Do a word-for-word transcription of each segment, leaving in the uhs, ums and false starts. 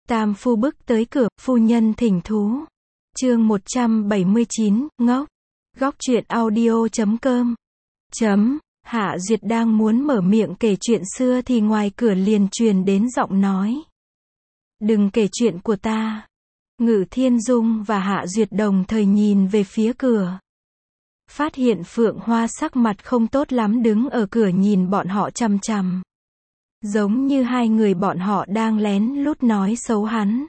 Tam phu bước tới cửa, phu nhân thỉnh thú. Chương một trăm bảy mươi chín, ngốc. Góc truyện audio chấm com. Chấm. Hạ Duyệt đang muốn mở miệng kể chuyện xưa thì ngoài cửa liền truyền đến giọng nói. Đừng kể chuyện của ta. Ngự Thiên Dung và Hạ Duyệt đồng thời nhìn về phía cửa. Phát hiện Phượng Hoa sắc mặt không tốt lắm đứng ở cửa nhìn bọn họ chằm chằm. Giống như hai người bọn họ đang lén lút nói xấu hắn.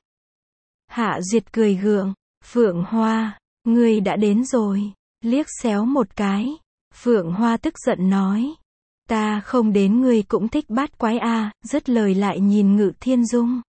Hạ Duyệt cười gượng. Phượng Hoa, ngươi đã đến rồi. Liếc xéo một cái. Phượng Hoa tức giận nói. Ta không đến ngươi cũng thích bát quái a. Dứt lời lại nhìn Ngự Thiên Dung.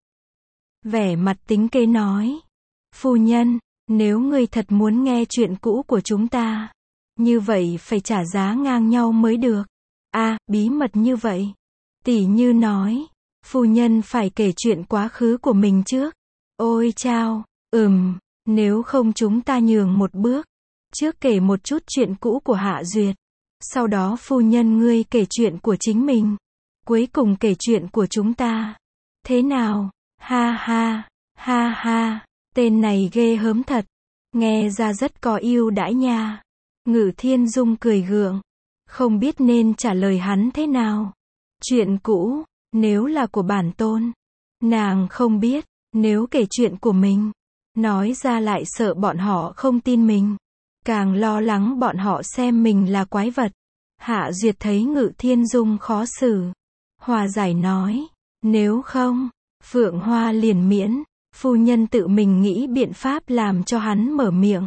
Vẻ mặt tính kế nói. Phu nhân, nếu ngươi thật muốn nghe chuyện cũ của chúng ta, như vậy phải trả giá ngang nhau mới được. A, bí mật như vậy. Tỷ Như nói. Phu nhân phải kể chuyện quá khứ của mình trước. Ôi chao, ừm, nếu không chúng ta nhường một bước. Trước kể một chút chuyện cũ của Hạ Duyệt. Sau đó phu nhân ngươi kể chuyện của chính mình. Cuối cùng kể chuyện của chúng ta. Thế nào? Ha ha, ha ha, tên này ghê hớm thật. Nghe ra rất có ưu đãi nha. Ngự Thiên Dung cười gượng. Không biết nên trả lời hắn thế nào. Chuyện cũ, nếu là của bản tôn. Nàng không biết, nếu kể chuyện của mình. Nói ra lại sợ bọn họ không tin mình. Càng lo lắng bọn họ xem mình là quái vật. Hạ Duyệt thấy Ngự Thiên Dung khó xử. Hòa giải nói. Nếu không, Phượng Hoa liền miễn. Phu nhân tự mình nghĩ biện pháp làm cho hắn mở miệng.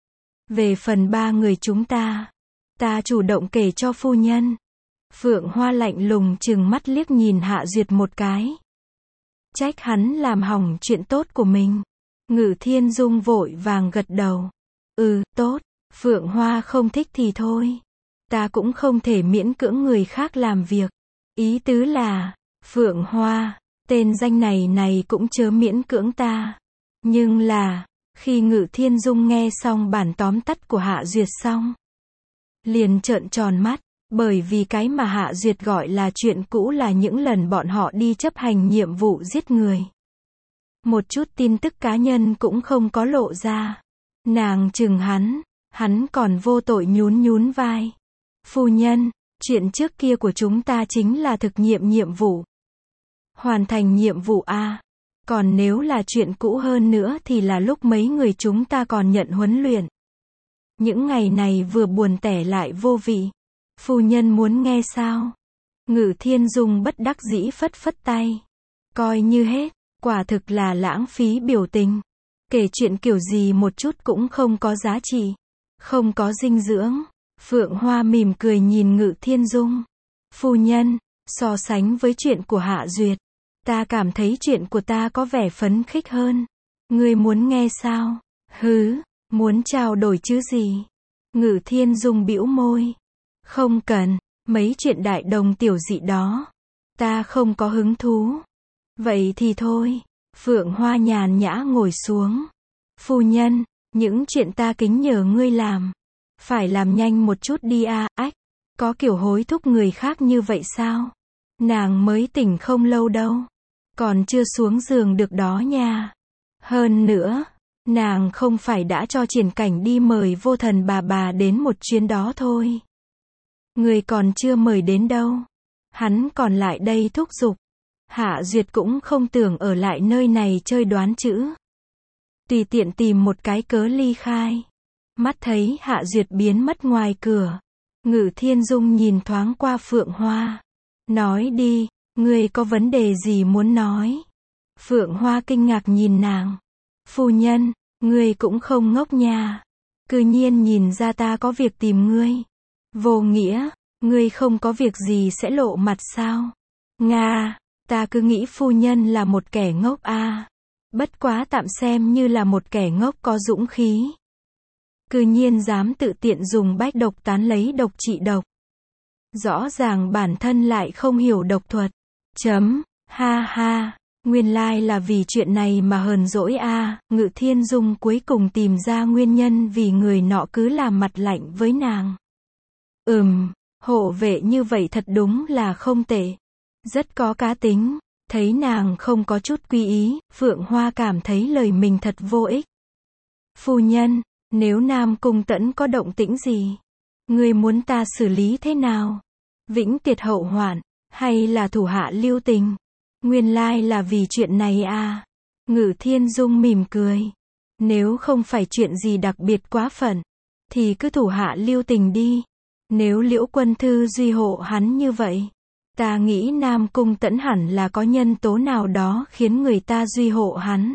Về phần ba người chúng ta. Ta chủ động kể cho phu nhân. Phượng Hoa lạnh lùng trừng mắt liếc nhìn Hạ Duyệt một cái. Trách hắn làm hỏng chuyện tốt của mình. Ngự Thiên Dung vội vàng gật đầu. Ừ, tốt. Phượng Hoa không thích thì thôi. Ta cũng không thể miễn cưỡng người khác làm việc. Ý tứ là, Phượng Hoa, tên danh này này cũng chớ miễn cưỡng ta. Nhưng là, khi Ngự Thiên Dung nghe xong bản tóm tắt của Hạ Duyệt xong, liền trợn tròn mắt, bởi vì cái mà Hạ Duyệt gọi là chuyện cũ là những lần bọn họ đi chấp hành nhiệm vụ giết người. Một chút tin tức cá nhân cũng không có lộ ra. Nàng chừng hắn, hắn còn vô tội nhún nhún vai. Phu nhân, chuyện trước kia của chúng ta chính là thực nghiệm nhiệm vụ. Hoàn thành nhiệm vụ a. Còn nếu là chuyện cũ hơn nữa thì là lúc mấy người chúng ta còn nhận huấn luyện. Những ngày này vừa buồn tẻ lại vô vị. Phu nhân muốn nghe sao? Ngự Thiên Dung bất đắc dĩ phất phất tay. Coi như hết, quả thực là lãng phí biểu tình. Kể chuyện kiểu gì một chút cũng không có giá trị. Không có dinh dưỡng. Phượng Hoa mỉm cười nhìn Ngự Thiên Dung. Phu nhân, so sánh với chuyện của Hạ Duyệt, ta cảm thấy chuyện của ta có vẻ phấn khích hơn. Ngươi muốn nghe sao? Hứ, muốn trao đổi chứ gì? Ngự Thiên Dung bĩu môi. Không cần, mấy chuyện đại đồng tiểu dị đó. Ta không có hứng thú. Vậy thì thôi. Phượng Hoa nhàn nhã ngồi xuống. Phu nhân, những chuyện ta kính nhờ ngươi làm. Phải làm nhanh một chút đi a. Ách, có kiểu hối thúc người khác như vậy sao? Nàng mới tỉnh không lâu đâu. Còn chưa xuống giường được đó nha. Hơn nữa, nàng không phải đã cho Triển Cảnh đi mời Vô Thần bà bà đến một chuyến đó thôi. Người còn chưa mời đến đâu. Hắn còn lại đây thúc giục. Hạ Duyệt cũng không tưởng ở lại nơi này chơi đoán chữ. Tùy tiện tìm một cái cớ ly khai. Mắt thấy Hạ Duyệt biến mất ngoài cửa. Ngự Thiên Dung nhìn thoáng qua Phượng Hoa. Nói đi, ngươi có vấn đề gì muốn nói? Phượng Hoa kinh ngạc nhìn nàng. Phu nhân, ngươi cũng không ngốc nha. Cư nhiên nhìn ra ta có việc tìm ngươi. Vô nghĩa, ngươi không có việc gì sẽ lộ mặt sao? Nga, ta cứ nghĩ phu nhân là một kẻ ngốc a. Bất quá tạm xem như là một kẻ ngốc có dũng khí. Cư nhiên dám tự tiện dùng bách độc tán lấy độc trị độc. Rõ ràng bản thân lại không hiểu độc thuật. Chấm, ha ha, nguyên lai là vì chuyện này mà hờn dỗi a. Ngự Thiên Dung cuối cùng tìm ra nguyên nhân vì người nọ cứ làm mặt lạnh với nàng. Ừm, hộ vệ như vậy thật đúng là không tệ. Rất có cá tính. Thấy nàng không có chút quy ý, Phượng Hoa cảm thấy lời mình thật vô ích. Phu nhân, nếu Nam Cung Tẫn có động tĩnh gì, ngươi muốn ta xử lý thế nào? Vĩnh tiệt hậu hoạn, hay là thủ hạ lưu tình? Nguyên lai là vì chuyện này à? Ngự Thiên Dung mỉm cười. Nếu không phải chuyện gì đặc biệt quá phận, thì cứ thủ hạ lưu tình đi. Nếu Liễu Quân Thư duy hộ hắn như vậy, ta nghĩ Nam Cung Tẫn hẳn là có nhân tố nào đó khiến người ta duy hộ hắn.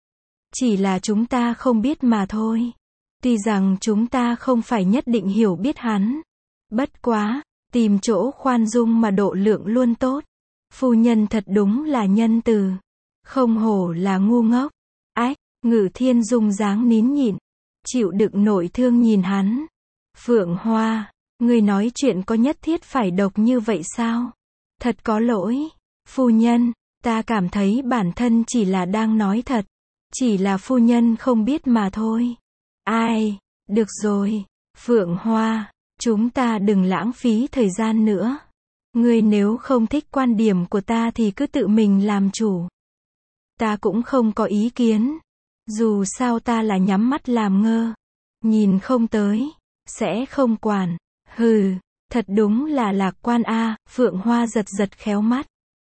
Chỉ là chúng ta không biết mà thôi. Tuy rằng chúng ta không phải nhất định hiểu biết hắn. Bất quá, tìm chỗ khoan dung mà độ lượng luôn tốt. Phu nhân thật đúng là nhân từ. Không hổ là ngu ngốc. Ách, Ngự Thiên Dung dáng nín nhịn, chịu đựng nỗi thương nhìn hắn. Phượng Hoa, ngươi nói chuyện có nhất thiết phải độc như vậy sao? Thật có lỗi. Phu nhân, ta cảm thấy bản thân chỉ là đang nói thật. Chỉ là phu nhân không biết mà thôi. Ai, được rồi. Phượng Hoa, chúng ta đừng lãng phí thời gian nữa. Ngươi nếu không thích quan điểm của ta thì cứ tự mình làm chủ. Ta cũng không có ý kiến. Dù sao ta là nhắm mắt làm ngơ. Nhìn không tới, sẽ không quản. Hừ, thật đúng là lạc quan a. Phượng Hoa giật giật khéo mắt.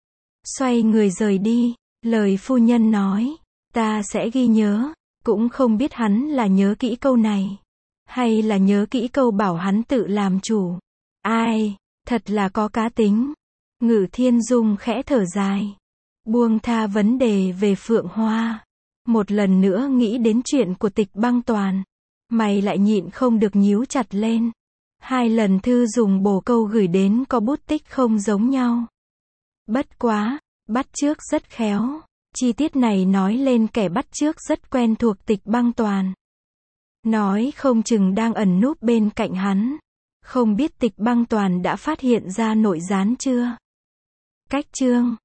Xoay người rời đi, lời phu nhân nói, ta sẽ ghi nhớ. Cũng không biết hắn là nhớ kỹ câu này, hay là nhớ kỹ câu bảo hắn tự làm chủ. Ai, thật là có cá tính. Ngự Thiên Dung khẽ thở dài, buông tha vấn đề về Phượng Hoa. Một lần nữa nghĩ đến chuyện của Tịch Băng Toàn, mày lại nhịn không được nhíu chặt lên. Hai lần thư dùng bổ câu gửi đến có bút tích không giống nhau. Bất quá, bắt chước rất khéo. Chi tiết này nói lên kẻ bắt chước rất quen thuộc Tịch Băng Toàn. Nói không chừng đang ẩn núp bên cạnh hắn. Không biết Tịch Băng Toàn đã phát hiện ra nội gián chưa? Cách chương